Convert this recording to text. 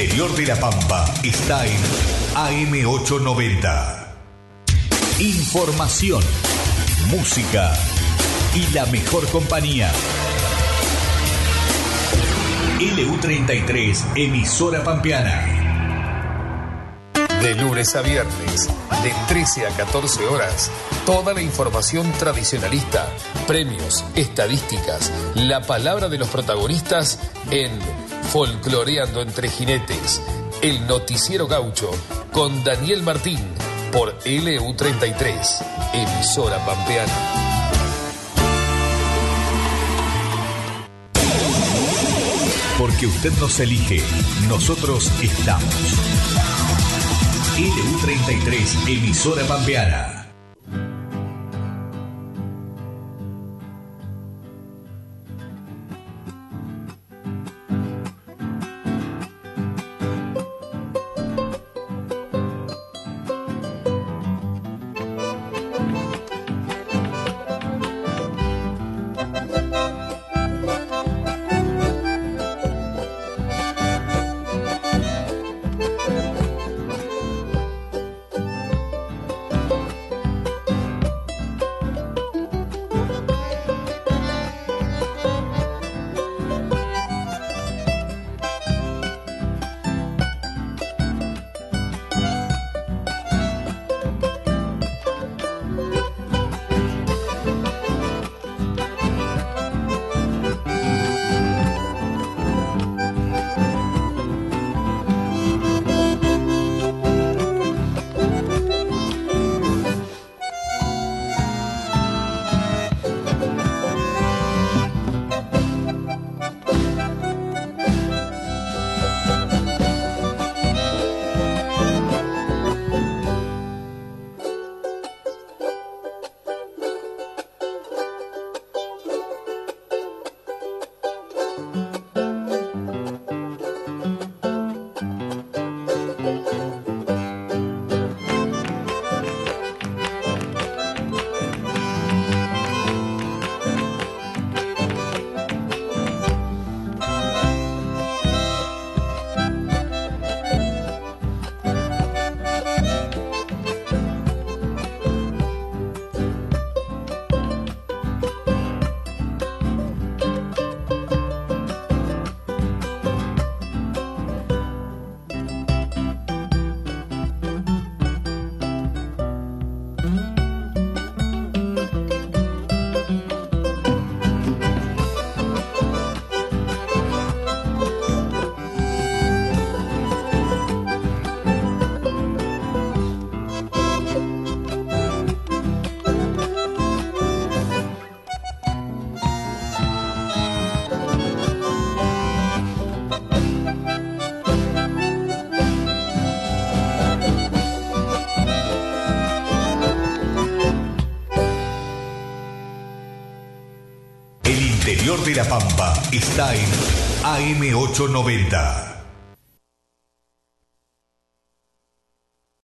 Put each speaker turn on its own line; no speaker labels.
interior de La Pampa está en AM890. Información, música y la mejor compañía. LU33, emisora pampeana.
De lunes a viernes, de 13 a 14 horas, toda la información tradicionalista, premios, estadísticas, la palabra de los protagonistas en Folcloreando entre Jinetes, el noticiero gaucho con Daniel Martín por LU33, emisora pampeana.
Porque usted nos elige, nosotros estamos. LU33, emisora pampeana. De La Pampa está en AM890.